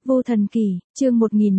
Vô Thần Kỳ, chương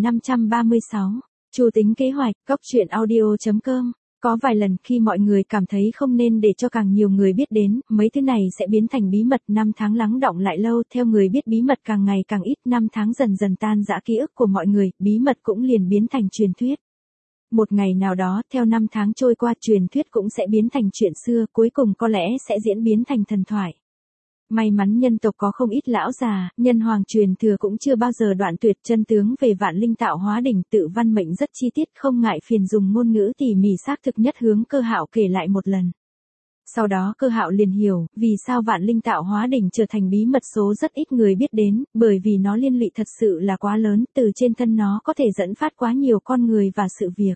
1536, Chủ tính kế hoạch, Cóc truyện audio.com. Có vài lần khi mọi người cảm thấy không nên để cho càng nhiều người biết đến, mấy thứ này sẽ biến thành bí mật. Năm tháng lắng đọng lại lâu, theo người biết bí mật càng ngày càng ít, năm tháng dần dần tan rã ký ức của mọi người, bí mật cũng liền biến thành truyền thuyết. Một ngày nào đó, theo năm tháng trôi qua, truyền thuyết cũng sẽ biến thành chuyện xưa, cuối cùng có lẽ sẽ diễn biến thành thần thoại. May mắn nhân tộc có không ít lão già, nhân hoàng truyền thừa cũng chưa bao giờ đoạn tuyệt. Chân tướng về Vạn Linh tạo hóa đỉnh, Tự Văn Mệnh rất chi tiết, không ngại phiền dùng ngôn ngữ tỉ mỉ xác thực nhất hướng Cơ Hạo kể lại một lần. Sau đó Cơ Hạo liền hiểu, vì sao Vạn Linh tạo hóa đỉnh trở thành bí mật số rất ít người biết đến, bởi vì nó liên lụy thật sự là quá lớn, từ trên thân nó có thể dẫn phát quá nhiều con người và sự việc.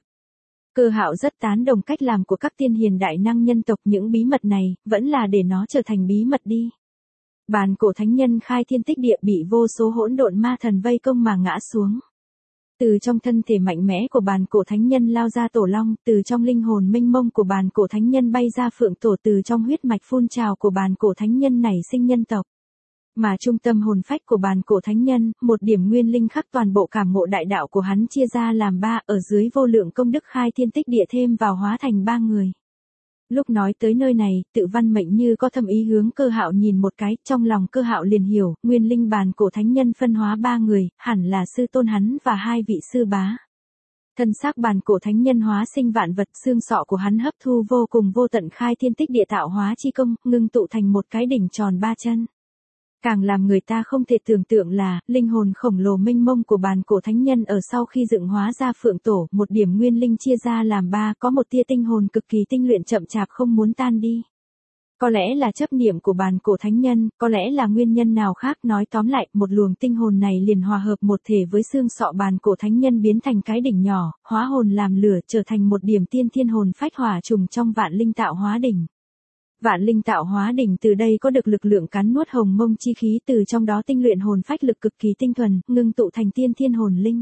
Cơ Hạo rất tán đồng cách làm của các tiên hiền đại năng nhân tộc, những bí mật này, vẫn là để nó trở thành bí mật đi. Bàn cổ thánh nhân khai thiên tích địa bị vô số hỗn độn ma thần vây công mà ngã xuống. Từ trong thân thể mạnh mẽ của bàn cổ thánh nhân lao ra tổ long, từ trong linh hồn mênh mông của bàn cổ thánh nhân bay ra phượng tổ, từ trong huyết mạch phun trào của bàn cổ thánh nhân nảy sinh nhân tộc. Mà trung tâm hồn phách của bàn cổ thánh nhân, một điểm nguyên linh khắc toàn bộ cảm ngộ đại đạo của hắn chia ra làm ba, ở dưới vô lượng công đức khai thiên tích địa thêm vào hóa thành ba người. Lúc nói tới nơi này, Tự Văn Mệnh như có thâm ý hướng Cơ Hạo nhìn một cái, trong lòng Cơ Hạo liền hiểu, nguyên linh bàn cổ thánh nhân phân hóa ba người, hẳn là sư tôn hắn và hai vị sư bá. Thân xác bàn cổ thánh nhân hóa sinh vạn vật, xương sọ của hắn hấp thu vô cùng vô tận khai thiên tích địa tạo hóa chi công, ngưng tụ thành một cái đỉnh tròn ba chân. Càng làm người ta không thể tưởng tượng là, linh hồn khổng lồ mênh mông của bàn cổ thánh nhân ở sau khi dựng hóa ra phượng tổ, một điểm nguyên linh chia ra làm ba, có một tia tinh hồn cực kỳ tinh luyện chậm chạp không muốn tan đi. Có lẽ là chấp niệm của bàn cổ thánh nhân, có lẽ là nguyên nhân nào khác, nói tóm lại, một luồng tinh hồn này liền hòa hợp một thể với xương sọ bàn cổ thánh nhân biến thành cái đỉnh nhỏ, hóa hồn làm lửa, trở thành một điểm tiên thiên hồn phách hỏa trùng trong Vạn Linh tạo hóa đỉnh. Vạn Linh tạo hóa đỉnh từ đây có được lực lượng cắn nuốt hồng mông chi khí, từ trong đó tinh luyện hồn phách lực cực kỳ tinh thuần, ngưng tụ thành tiên thiên hồn linh.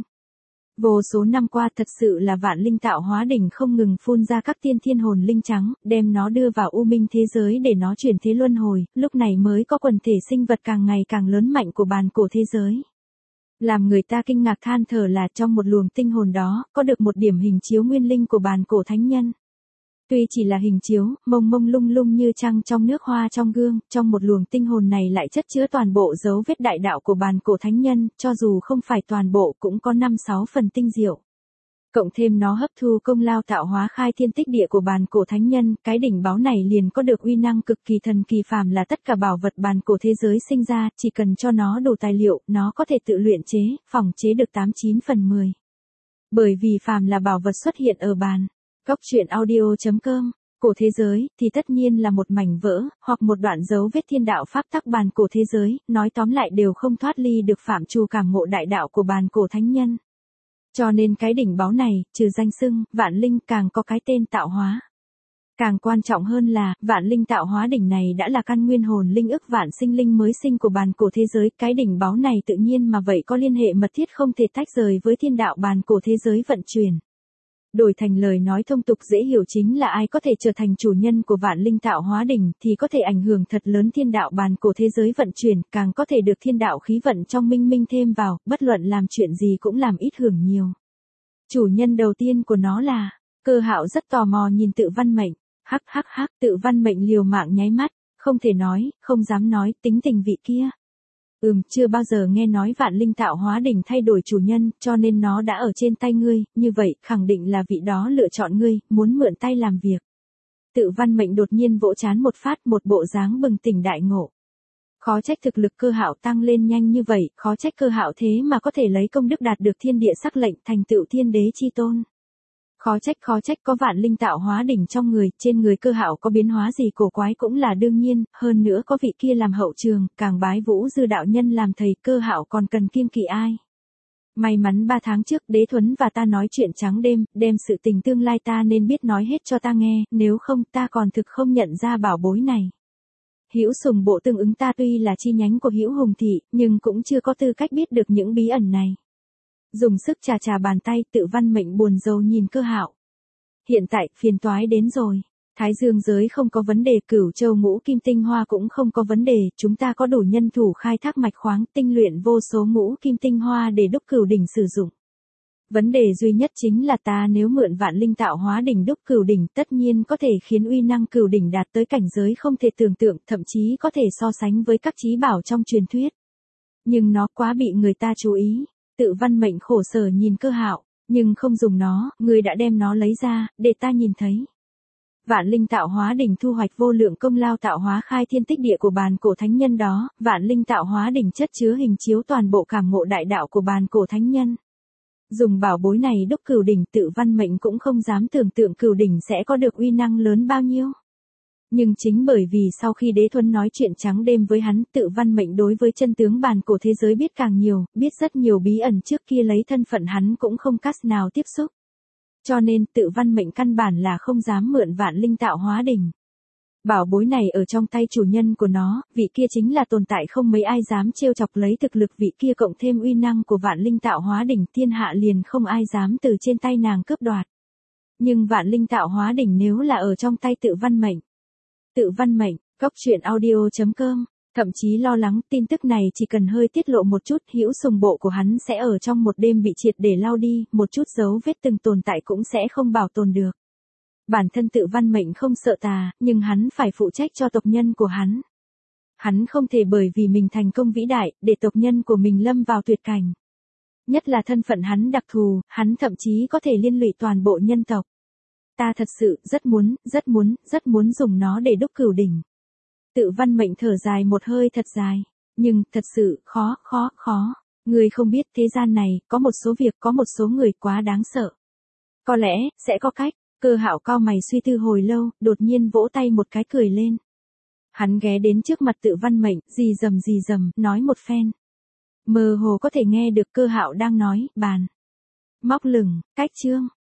Vô số năm qua thật sự là Vạn Linh tạo hóa đỉnh không ngừng phun ra các tiên thiên hồn linh trắng, đem nó đưa vào u minh thế giới để nó chuyển thế luân hồi, lúc này mới có quần thể sinh vật càng ngày càng lớn mạnh của bàn cổ thế giới. Làm người ta kinh ngạc than thở là trong một luồng tinh hồn đó, có được một điểm hình chiếu nguyên linh của bàn cổ thánh nhân. Tuy chỉ là hình chiếu, mông mông lung lung như trăng trong nước, hoa trong gương, trong một luồng tinh hồn này lại chất chứa toàn bộ dấu vết đại đạo của bàn cổ thánh nhân, cho dù không phải toàn bộ cũng có 5-6 phần tinh diệu. Cộng thêm nó hấp thu công lao tạo hóa khai thiên tích địa của bàn cổ thánh nhân, cái đỉnh báu này liền có được uy năng cực kỳ thần kỳ, phàm là tất cả bảo vật bàn cổ thế giới sinh ra, chỉ cần cho nó đủ tài liệu, nó có thể tự luyện chế, phỏng chế được 89 phần 10. Bởi vì phàm là bảo vật xuất hiện ở bàn Cóc truyện audio.com, cổ thế giới, thì tất nhiên là một mảnh vỡ, hoặc một đoạn dấu vết thiên đạo pháp tắc bàn cổ thế giới, nói tóm lại đều không thoát ly được phạm trù cảm ngộ đại đạo của bàn cổ thánh nhân. Cho nên cái đỉnh báu này, trừ danh xưng, Vạn Linh, càng có cái tên tạo hóa. Càng quan trọng hơn là, Vạn Linh tạo hóa đỉnh này đã là căn nguyên hồn linh ức vạn sinh linh mới sinh của bàn cổ thế giới, cái đỉnh báu này tự nhiên mà vậy có liên hệ mật thiết không thể tách rời với thiên đạo bàn cổ thế giới vận chuyển. Đổi thành lời nói thông tục dễ hiểu chính là ai có thể trở thành chủ nhân của Vạn Linh tạo hóa đỉnh thì có thể ảnh hưởng thật lớn thiên đạo bàn cổ thế giới vận chuyển, càng có thể được thiên đạo khí vận trong minh minh thêm vào, bất luận làm chuyện gì cũng làm ít hưởng nhiều. Chủ nhân đầu tiên của nó là, Cơ Hạo rất tò mò nhìn Tự Văn Mệnh, hắc hắc hắc, Tự Văn Mệnh liều mạng nháy mắt, không thể nói, không dám nói, tính tình vị kia. Chưa bao giờ nghe nói Vạn Linh tạo hóa đỉnh thay đổi chủ nhân, cho nên nó đã ở trên tay ngươi, như vậy, khẳng định là vị đó lựa chọn ngươi, muốn mượn tay làm việc. Tự Văn Mệnh đột nhiên vỗ trán một phát, một bộ dáng bừng tỉnh đại ngộ. Khó trách thực lực Cơ Hạo tăng lên nhanh như vậy, khó trách Cơ Hạo thế mà có thể lấy công đức đạt được thiên địa sắc lệnh, thành tựu thiên đế chi tôn. Khó trách có Vạn Linh tạo hóa đỉnh trong người, trên người Cơ Hạo có biến hóa gì cổ quái cũng là đương nhiên, hơn nữa có vị kia làm hậu trường, càng bái Vũ Dư đạo nhân làm thầy, Cơ Hạo còn cần kiêng kỵ ai. May mắn 3 tháng trước Đế Thuấn và ta nói chuyện trắng đêm, đem sự tình tương lai ta nên biết nói hết cho ta nghe, nếu không ta còn thực không nhận ra bảo bối này. Hữu Sùng bộ tương ứng ta tuy là chi nhánh của Hữu Hùng thị, nhưng cũng chưa có tư cách biết được những bí ẩn này. Dùng sức chà bàn tay, Tự Văn Mệnh buồn rầu nhìn Cơ Hạo. Hiện tại, phiền toái đến rồi. Thái Dương giới không có vấn đề, Cửu Châu ngũ kim tinh hoa cũng không có vấn đề, chúng ta có đủ nhân thủ khai thác mạch khoáng, tinh luyện vô số ngũ kim tinh hoa để đúc cửu đỉnh sử dụng. Vấn đề duy nhất chính là ta nếu mượn vạn linh tạo hóa đỉnh đúc cửu đỉnh tất nhiên có thể khiến uy năng cửu đỉnh đạt tới cảnh giới không thể tưởng tượng, thậm chí có thể so sánh với các chí bảo trong truyền thuyết. Nhưng nó quá bị người ta chú ý. Tự Văn Mệnh khổ sở nhìn Cơ Hạo, nhưng không dùng nó, người đã đem nó lấy ra, để ta nhìn thấy. Vạn linh tạo hóa đỉnh thu hoạch vô lượng công lao tạo hóa khai thiên tích địa của bàn cổ thánh nhân đó, vạn linh tạo hóa đỉnh chất chứa hình chiếu toàn bộ cảm ngộ đại đạo của bàn cổ thánh nhân. Dùng bảo bối này đúc cửu đỉnh, Tự Văn Mệnh cũng không dám tưởng tượng cửu đỉnh sẽ có được uy năng lớn bao nhiêu. Nhưng chính bởi vì sau khi Đế Thuấn nói chuyện trắng đêm với hắn, Tự Văn Mệnh đối với chân tướng bàn cổ thế giới biết càng nhiều, biết rất nhiều bí ẩn trước kia lấy thân phận hắn cũng không cắt nào tiếp xúc. Cho nên Tự Văn Mệnh căn bản là không dám mượn vạn linh tạo hóa đỉnh. Bảo bối này ở trong tay chủ nhân của nó, vị kia chính là tồn tại không mấy ai dám trêu chọc, lấy thực lực vị kia cộng thêm uy năng của vạn linh tạo hóa đỉnh, thiên hạ liền không ai dám từ trên tay nàng cướp đoạt. Nhưng vạn linh tạo hóa đỉnh nếu là ở trong tay Tự Văn Mệnh. Tự Văn Mệnh, goctruyện.audio.com, thậm chí lo lắng tin tức này chỉ cần hơi tiết lộ một chút, hữu sùng bộ của hắn sẽ ở trong một đêm bị triệt để lau đi, một chút dấu vết từng tồn tại cũng sẽ không bảo tồn được. Bản thân Tự Văn Mệnh không sợ tà, nhưng hắn phải phụ trách cho tộc nhân của hắn. Hắn không thể bởi vì mình thành công vĩ đại, để tộc nhân của mình lâm vào tuyệt cảnh. Nhất là thân phận hắn đặc thù, hắn thậm chí có thể liên lụy toàn bộ nhân tộc. Ta thật sự rất muốn dùng nó để đúc cửu đỉnh. Tự Văn Mệnh thở dài một hơi thật dài. Nhưng, thật sự, khó. Người không biết thế gian này, có một số việc, có một số người quá đáng sợ. Có lẽ, sẽ có cách. Cơ Hạo cau mày suy tư hồi lâu, đột nhiên vỗ tay một cái cười lên. Hắn ghé đến trước mặt Tự Văn Mệnh, rì rầm, nói một phen. Mơ hồ có thể nghe được Cơ Hạo đang nói, bàn. Móc lửng, cách chương.